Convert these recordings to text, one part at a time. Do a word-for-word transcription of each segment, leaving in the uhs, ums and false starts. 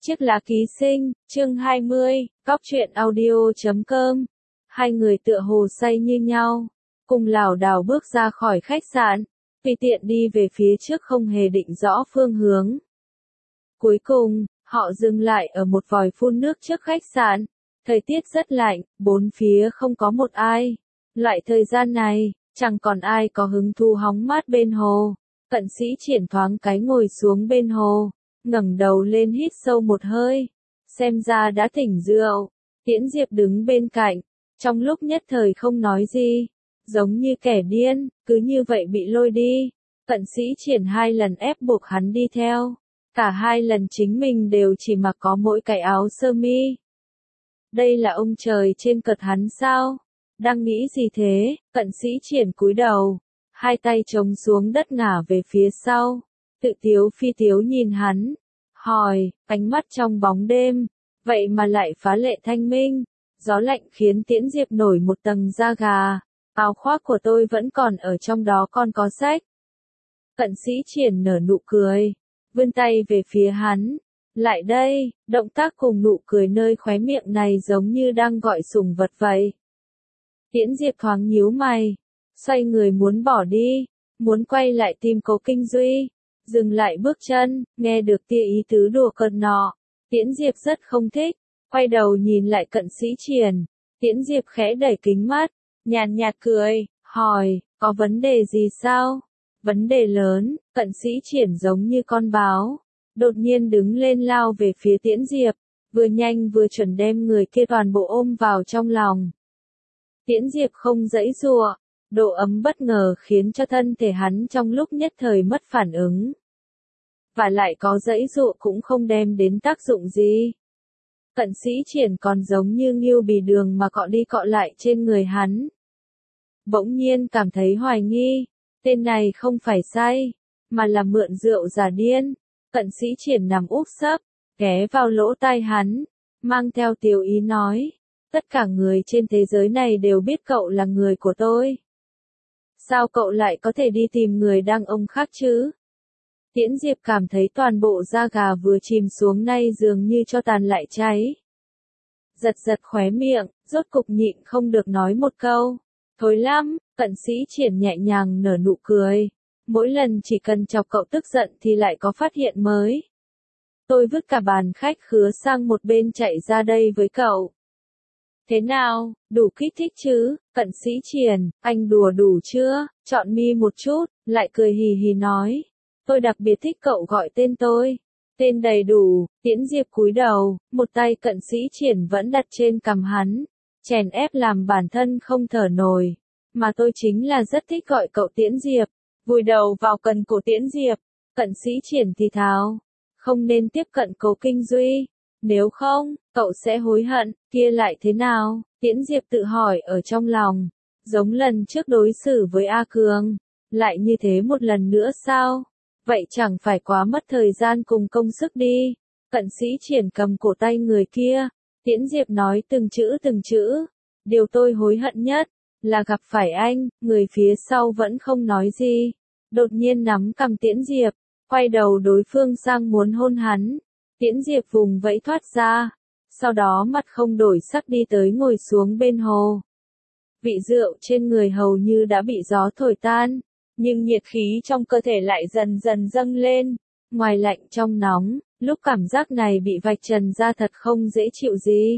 Chiếc lá ký sinh, chương hai mươi, cóc truyện audio chấm com. Hai người tựa hồ say như nhau, cùng lảo đảo bước ra khỏi khách sạn, tùy tiện đi về phía trước không hề định rõ phương hướng. Cuối cùng, họ dừng lại ở một vòi phun nước trước khách sạn. Thời tiết rất lạnh, bốn phía không có một ai. Loại thời gian này, chẳng còn ai có hứng thú hóng mát bên hồ. Cận Sĩ Triển thoáng cái ngồi xuống bên hồ, ngẩng đầu lên hít sâu một hơi, xem ra đã tỉnh rượu. Tiễn Diệp đứng bên cạnh, trong lúc nhất thời không nói gì, giống như kẻ điên, cứ như vậy bị lôi đi. Cận Sĩ Triển hai lần ép buộc hắn đi theo, cả hai lần chính mình đều chỉ mặc có mỗi cái áo sơ mi. Đây là ông trời trên cật hắn sao? Đang nghĩ gì thế? Cận Sĩ Triển cúi đầu, hai tay chống xuống đất ngả về phía sau, tự tiếu phi tiếu nhìn hắn, hỏi, ánh mắt trong bóng đêm, vậy mà lại phá lệ thanh minh. Gió lạnh khiến Tiễn Diệp nổi một tầng da gà, áo khoác của tôi vẫn còn ở trong đó, còn có sách. Cận Sĩ Triển nở nụ cười, vươn tay về phía hắn, lại đây. Động tác cùng nụ cười nơi khóe miệng này giống như đang gọi sủng vật vậy. Tiễn Diệp thoáng nhíu mày, xoay người muốn bỏ đi, muốn quay lại tìm Cố Kinh Duy, dừng lại bước chân, nghe được tia ý tứ đùa cợt nọ. Tiễn Diệp rất không thích, quay đầu nhìn lại Cận Sĩ Triển. Tiễn Diệp khẽ đẩy kính mắt, nhàn nhạt cười, hỏi, có vấn đề gì sao? Vấn đề lớn. Cận Sĩ Triển giống như con báo, đột nhiên đứng lên lao về phía Tiễn Diệp, vừa nhanh vừa chuẩn đem người kia toàn bộ ôm vào trong lòng. Tiễn Diệp không giãy giụa, độ ấm bất ngờ khiến cho thân thể hắn trong lúc nhất thời mất phản ứng. Và lại có giãy giụa cũng không đem đến tác dụng gì. Cận Sĩ Triển còn giống như ngưu bì đường mà cọ đi cọ lại trên người hắn. Bỗng nhiên cảm thấy hoài nghi, tên này không phải say, mà là mượn rượu giả điên. Cận Sĩ Triển nằm úp sấp, ghé vào lỗ tai hắn, mang theo tiếu ý nói, tất cả người trên thế giới này đều biết cậu là người của tôi. Sao cậu lại có thể đi tìm người đàn ông khác chứ? Tiễn Diệp cảm thấy toàn bộ da gà vừa chìm xuống nay dường như cho tàn lại cháy. Giật giật khóe miệng, rốt cục nhịn không được nói một câu. Thối lắm. Cận Sĩ Triển nhẹ nhàng nở nụ cười. Mỗi lần chỉ cần chọc cậu tức giận thì lại có phát hiện mới. Tôi vứt cả bàn khách khứa sang một bên chạy ra đây với cậu. Thế nào, đủ kích thích chứ? Cận Sĩ Triển, anh đùa đủ chưa? Chọn mi một chút, lại cười hì hì nói. Tôi đặc biệt thích cậu gọi tên tôi. Tên đầy đủ. Tiễn Diệp cúi đầu, một tay Cận Sĩ Triển vẫn đặt trên cằm hắn, chèn ép làm bản thân không thở nổi. Mà tôi chính là rất thích gọi cậu Tiễn Diệp. Vùi đầu vào cần cổ Tiễn Diệp, Cận Sĩ Triển thì thào, không nên tiếp cận Cố Kinh Duy. Nếu không, cậu sẽ hối hận. Kia lại thế nào? Tiễn Diệp tự hỏi ở trong lòng. Giống lần trước đối xử với A Cường, lại như thế một lần nữa sao? Vậy chẳng phải quá mất thời gian cùng công sức đi. Cận Sĩ Triển cầm cổ tay người kia. Tiễn Diệp nói từng chữ từng chữ. Điều tôi hối hận nhất là gặp phải anh. Người phía sau vẫn không nói gì, đột nhiên nắm cằm Tiễn Diệp, quay đầu đối phương sang muốn hôn hắn. Tiễn Diệp vùng vẫy thoát ra, sau đó mặt không đổi sắc đi tới ngồi xuống bên hồ. Vị rượu trên người hầu như đã bị gió thổi tan, nhưng nhiệt khí trong cơ thể lại dần dần dâng lên. Ngoài lạnh trong nóng, lúc cảm giác này bị vạch trần ra thật không dễ chịu gì.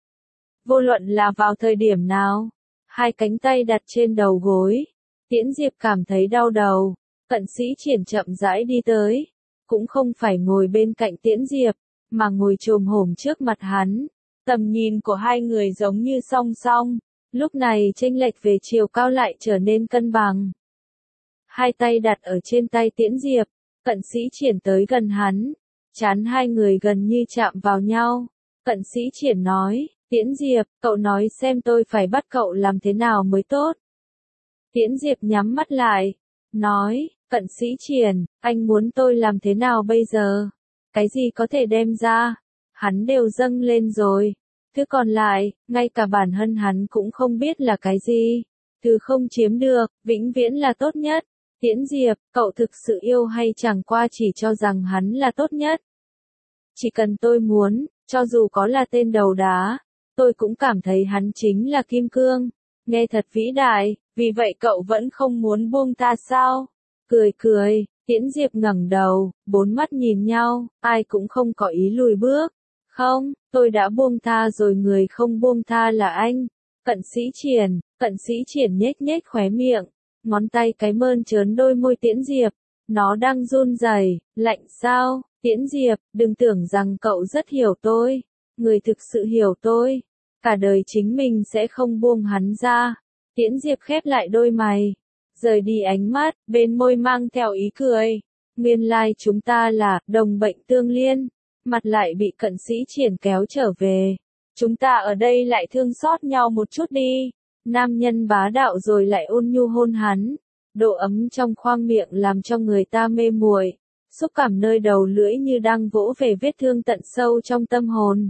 Vô luận là vào thời điểm nào, hai cánh tay đặt trên đầu gối, Tiễn Diệp cảm thấy đau đầu. Cận Sĩ Triển chậm rãi đi tới, cũng không phải ngồi bên cạnh Tiễn Diệp, mà ngồi chồm hổm trước mặt hắn. Tầm nhìn của hai người giống như song song, lúc này chênh lệch về chiều cao lại trở nên cân bằng. Hai tay đặt ở trên tay Tiễn Diệp, Cận Sĩ Triển tới gần hắn, trán hai người gần như chạm vào nhau. Cận Sĩ Triển nói, Tiễn Diệp, cậu nói xem tôi phải bắt cậu làm thế nào mới tốt. Tiễn Diệp nhắm mắt lại, nói, Cận Sĩ Triển, anh muốn tôi làm thế nào bây giờ? Cái gì có thể đem ra? Hắn đều dâng lên rồi. Thứ còn lại, ngay cả bản thân hắn cũng không biết là cái gì. Thứ không chiếm được, vĩnh viễn là tốt nhất. Tiễn Diệp, cậu thực sự yêu hay chẳng qua chỉ cho rằng hắn là tốt nhất? Chỉ cần tôi muốn, cho dù có là tên đầu đá, tôi cũng cảm thấy hắn chính là kim cương. Nghe thật vĩ đại, vì vậy cậu vẫn không muốn buông ta sao? Cười cười, Tiễn Diệp ngẩng đầu, bốn mắt nhìn nhau, ai cũng không có ý lùi bước. Không, tôi đã buông tha rồi, người không buông tha là anh. Cận Sĩ Triển, Cận Sĩ Triển nhếch nhếch khóe miệng, ngón tay cái mơn trớn đôi môi Tiễn Diệp. Nó đang run rẩy, lạnh sao? Tiễn Diệp, đừng tưởng rằng cậu rất hiểu tôi. Người thực sự hiểu tôi, cả đời chính mình sẽ không buông hắn ra. Tiễn Diệp khép lại đôi mày, rời đi ánh mắt, bên môi mang theo ý cười. Nguyên lai chúng ta là đồng bệnh tương liên, mặt lại bị Cận Sĩ Triển kéo trở về. Chúng ta ở đây lại thương xót nhau một chút đi. Nam nhân bá đạo rồi lại ôn nhu hôn hắn. Độ ấm trong khoang miệng làm cho người ta mê muội, xúc cảm nơi đầu lưỡi như đang vỗ về vết thương tận sâu trong tâm hồn.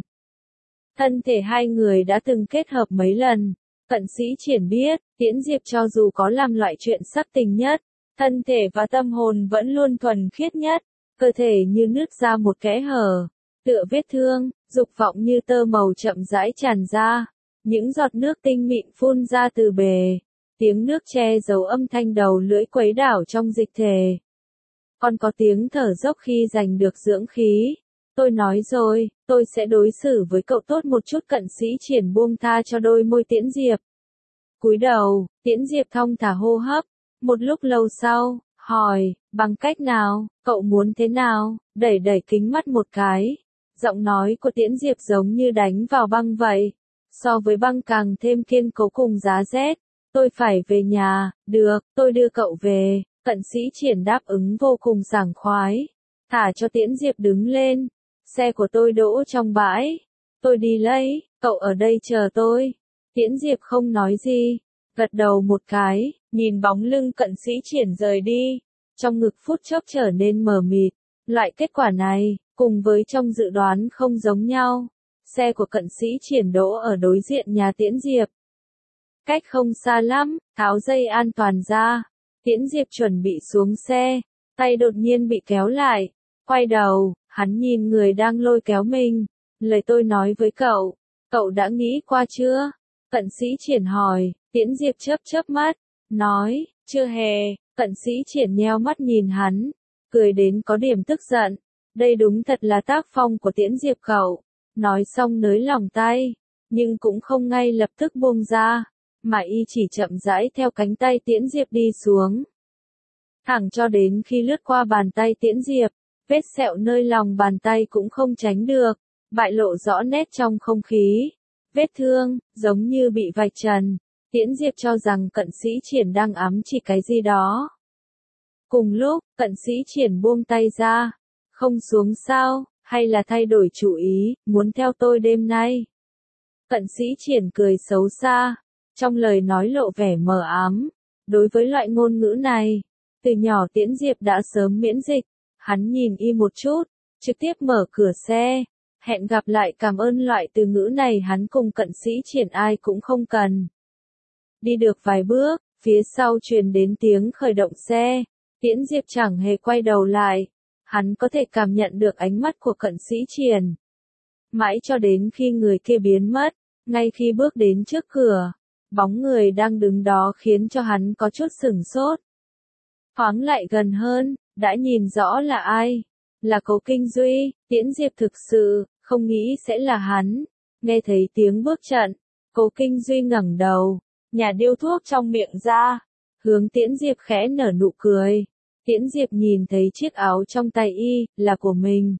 Thân thể hai người đã từng kết hợp mấy lần. Cận Sĩ Triển biết, Tiễn Diệp cho dù có làm loại chuyện sắc tình nhất, thân thể và tâm hồn vẫn luôn thuần khiết nhất. Cơ thể như nứt ra một kẽ hở, tựa vết thương, dục vọng như tơ màu chậm rãi tràn ra. Những giọt nước tinh mịn phun ra từ bề. Tiếng nước che giấu âm thanh đầu lưỡi quấy đảo trong dịch thể. Còn có tiếng thở dốc khi giành được dưỡng khí. Tôi nói rồi, tôi sẽ đối xử với cậu tốt một chút. Cận Sĩ Triển buông tha cho đôi môi Tiễn Diệp. Cúi đầu, Tiễn Diệp thong thả hô hấp. Một lúc lâu sau, hỏi, bằng cách nào, cậu muốn thế nào? Đẩy đẩy kính mắt một cái. Giọng nói của Tiễn Diệp giống như đánh vào băng vậy. So với băng càng thêm kiên cố cùng giá rét. Tôi phải về nhà. Được, tôi đưa cậu về. Cận Sĩ Triển đáp ứng vô cùng sảng khoái. Thả cho Tiễn Diệp đứng lên. Xe của tôi đỗ trong bãi. Tôi đi lấy, cậu ở đây chờ tôi. Tiễn Diệp không nói gì, gật đầu một cái, nhìn bóng lưng Cận Sĩ Triển rời đi. Trong ngực phút chốc trở nên mờ mịt. Loại kết quả này, cùng với trong dự đoán không giống nhau. Xe của Cận Sĩ Triển đỗ ở đối diện nhà Tiễn Diệp. Cách không xa lắm, tháo dây an toàn ra. Tiễn Diệp chuẩn bị xuống xe, tay đột nhiên bị kéo lại. Quay đầu, hắn nhìn người đang lôi kéo mình. Lời tôi nói với cậu, cậu đã nghĩ qua chưa? Cận Sĩ Triển hỏi. Tiễn Diệp chớp chớp mắt, nói, chưa hề. Cận Sĩ Triển nheo mắt nhìn hắn, cười đến có điểm tức giận. Đây đúng thật là tác phong của Tiễn Diệp cậu. Nói xong nới lỏng tay, nhưng cũng không ngay lập tức buông ra, mà y chỉ chậm rãi theo cánh tay Tiễn Diệp đi xuống. Thẳng cho đến khi lướt qua bàn tay Tiễn Diệp, vết sẹo nơi lòng bàn tay cũng không tránh được, bại lộ rõ nét trong không khí. Vết thương, giống như bị vạch trần. Tiễn Diệp cho rằng Cận Sĩ Triển đang ám chỉ cái gì đó. Cùng lúc, Cận Sĩ Triển buông tay ra. Không xuống sao, hay là thay đổi chủ ý, muốn theo tôi đêm nay? Cận Sĩ Triển cười xấu xa, trong lời nói lộ vẻ mờ ám. Đối với loại ngôn ngữ này, từ nhỏ Tiễn Diệp đã sớm miễn dịch. Hắn nhìn y một chút, trực tiếp mở cửa xe. Hẹn gặp lại, cảm ơn loại từ ngữ này hắn cùng Cận Sĩ Triển ai cũng không cần. Đi được vài bước, phía sau truyền đến tiếng khởi động xe. Tiễn Diệp chẳng hề quay đầu lại. Hắn có thể cảm nhận được ánh mắt của Cận Sĩ Triển. Mãi cho đến khi người kia biến mất, ngay khi bước đến trước cửa, bóng người đang đứng đó khiến cho hắn có chút sửng sốt. Thoáng lại gần hơn, đã nhìn rõ là ai. Là Cố Kinh Duy. Tiễn Diệp thực sự không nghĩ sẽ là hắn. Nghe thấy tiếng bước trận, Cố Kinh Duy ngẩng đầu, nhả điếu thuốc trong miệng ra, hướng Tiễn Diệp khẽ nở nụ cười. Tiễn Diệp nhìn thấy chiếc áo trong tay y, là của mình.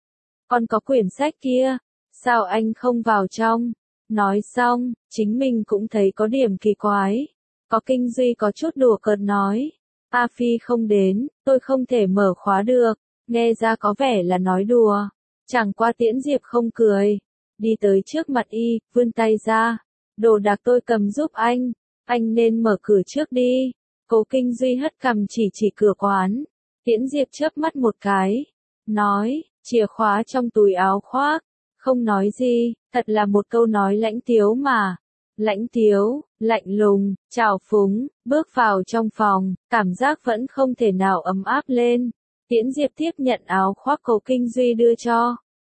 Còn có quyển sách kia, sao anh không vào trong? Nói xong, chính mình cũng thấy có điểm kỳ quái. Có Kinh Duy có chút đùa cợt nói. A Phi không đến, tôi không thể mở khóa được. Nghe ra có vẻ là nói đùa. Chẳng qua Tiễn Diệp không cười. Đi tới trước mặt y, vươn tay ra. Đồ đạc tôi cầm giúp anh. Anh nên mở cửa trước đi. Cố Kinh Duy hất cằm chỉ chỉ cửa quán. Tiễn Diệp chớp mắt một cái. Nói, chìa khóa trong túi áo khoác. Không nói gì, thật là một câu nói lãnh tiếu mà. Lãnh tiếu, lạnh lùng, trào phúng, bước vào trong phòng, cảm giác vẫn không thể nào ấm áp lên. Tiễn Diệp tiếp nhận áo khoác Cố Kinh Duy đưa cho.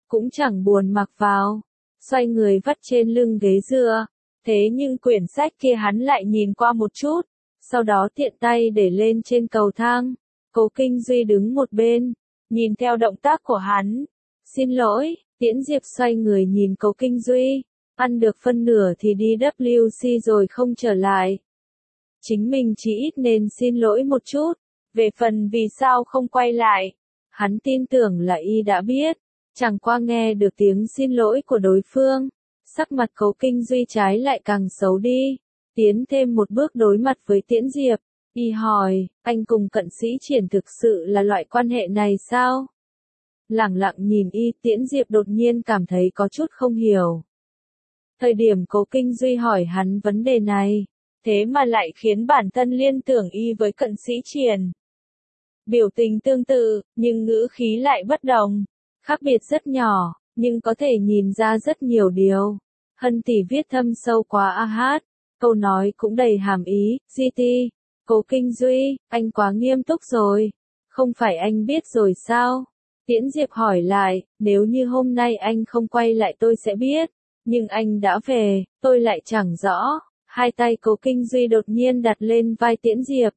cũng chẳng buồn mặc vào, xoay người vắt trên lưng ghế dựa. Thế nhưng quyển sách kia hắn lại nhìn qua một chút, sau đó tiện tay để lên trên cầu thang. Cố Kinh Duy đứng một bên, nhìn theo động tác của hắn. Xin lỗi, Tiễn Diệp xoay người nhìn Cố Kinh Duy, ăn được phân nửa thì đi W C rồi không trở lại. Chính mình chỉ ít nên xin lỗi một chút, về phần vì sao không quay lại, hắn tin tưởng là y đã biết, chẳng qua nghe được tiếng xin lỗi của đối phương, sắc mặt Cố Kinh Duy trái lại càng xấu đi, tiến thêm một bước đối mặt với Tiễn Diệp, y hỏi, anh cùng Cận Sĩ Triển thực sự là loại quan hệ này sao? Lẳng lặng nhìn y, Tiễn Diệp đột nhiên cảm thấy có chút không hiểu. Thời điểm Cố Kinh Duy hỏi hắn vấn đề này, thế mà lại khiến bản thân liên tưởng y với Cận Sĩ Triển. Biểu tình tương tự, nhưng ngữ khí lại bất đồng, khác biệt rất nhỏ, nhưng có thể nhìn ra rất nhiều điều. Hân tỷ viết thâm sâu quá a hát, câu nói cũng đầy hàm ý, giê tê, Cố Kinh Duy, anh quá nghiêm túc rồi, không phải anh biết rồi sao? Tiễn Diệp hỏi lại, nếu như hôm nay anh không quay lại tôi sẽ biết, nhưng anh đã về, tôi lại chẳng rõ. Hai tay Cố Kinh Duy đột nhiên đặt lên vai Tiễn Diệp.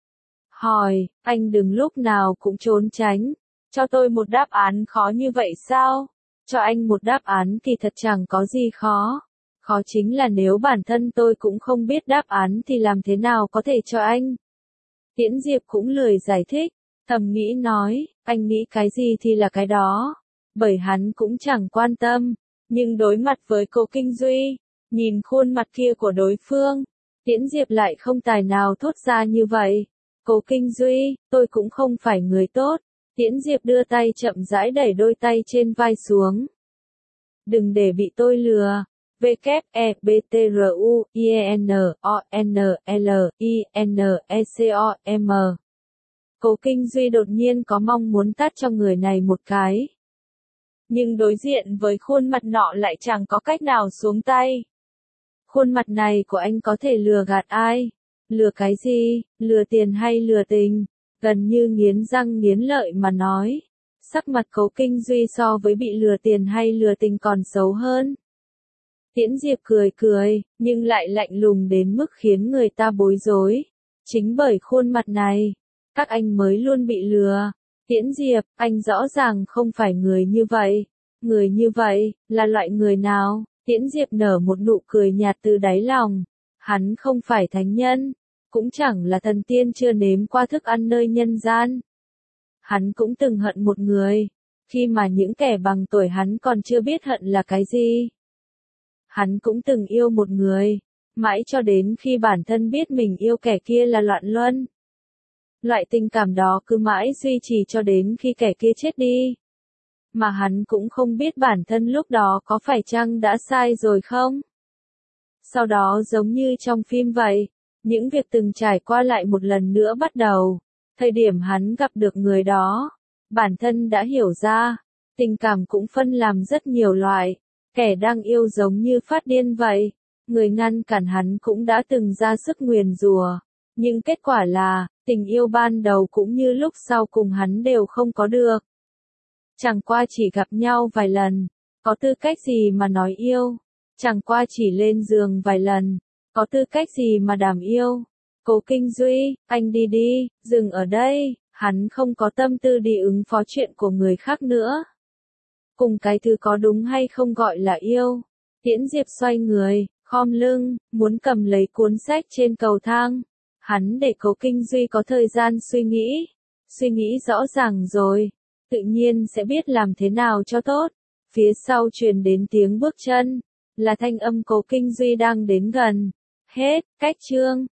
Hỏi, anh đừng lúc nào cũng trốn tránh, cho tôi một đáp án khó như vậy sao? Cho anh một đáp án thì thật chẳng có gì khó. Khó chính là nếu bản thân tôi cũng không biết đáp án thì làm thế nào có thể cho anh? Tiễn Diệp cũng lười giải thích, thầm nghĩ nói, anh nghĩ cái gì thì là cái đó. Bởi hắn cũng chẳng quan tâm, nhưng đối mặt với Cố Kinh Duy, nhìn khuôn mặt kia của đối phương, Tiễn Diệp lại không tài nào thốt ra như vậy. Cố Kinh Duy, tôi cũng không phải người tốt. Tiễn Diệp đưa tay chậm rãi đẩy đôi tay trên vai xuống. Đừng để bị tôi lừa. W E B T R U I E N O N L I N E C O M. Cố Kinh Duy đột nhiên có mong muốn tát cho người này một cái. Nhưng đối diện với khuôn mặt nọ lại chẳng có cách nào xuống tay. Khuôn mặt này của anh có thể lừa gạt ai? Lừa cái gì? Lừa tiền hay lừa tình? Gần như nghiến răng nghiến lợi mà nói. Sắc mặt Cố Kinh Duy so với bị lừa tiền hay lừa tình còn xấu hơn. Tiễn Diệp cười cười, nhưng lại lạnh lùng đến mức khiến người ta bối rối. Chính bởi khuôn mặt này, các anh mới luôn bị lừa. Tiễn Diệp, anh rõ ràng không phải người như vậy. Người như vậy, là loại người nào? Tiễn Diệp nở một nụ cười nhạt từ đáy lòng. Hắn không phải thánh nhân, cũng chẳng là thần tiên chưa nếm qua thức ăn nơi nhân gian. Hắn cũng từng hận một người, khi mà những kẻ bằng tuổi hắn còn chưa biết hận là cái gì. Hắn cũng từng yêu một người, mãi cho đến khi bản thân biết mình yêu kẻ kia là loạn luân. Loại tình cảm đó cứ mãi duy trì cho đến khi kẻ kia chết đi. Mà hắn cũng không biết bản thân lúc đó có phải chăng đã sai rồi không? Sau đó giống như trong phim vậy, những việc từng trải qua lại một lần nữa bắt đầu. Thời điểm hắn gặp được người đó, bản thân đã hiểu ra, tình cảm cũng phân làm rất nhiều loại. Kẻ đang yêu giống như phát điên vậy, người ngăn cản hắn cũng đã từng ra sức nguyền rủa, nhưng kết quả là, tình yêu ban đầu cũng như lúc sau cùng hắn đều không có được. Chẳng qua chỉ gặp nhau vài lần, có tư cách gì mà nói yêu, chẳng qua chỉ lên giường vài lần, có tư cách gì mà đảm yêu. Cố Kinh Duy, anh đi đi, dừng ở đây, hắn không có tâm tư đi ứng phó chuyện của người khác nữa. Cùng cái thứ có đúng hay không gọi là yêu. Tiễn Diệp xoay người, khom lưng, muốn cầm lấy cuốn sách trên cầu thang. Hắn để Cố Kinh Duy có thời gian suy nghĩ. Suy nghĩ rõ ràng rồi, tự nhiên sẽ biết làm thế nào cho tốt. Phía sau truyền đến tiếng bước chân, là thanh âm Cố Kinh Duy đang đến gần. Hết, cách chương.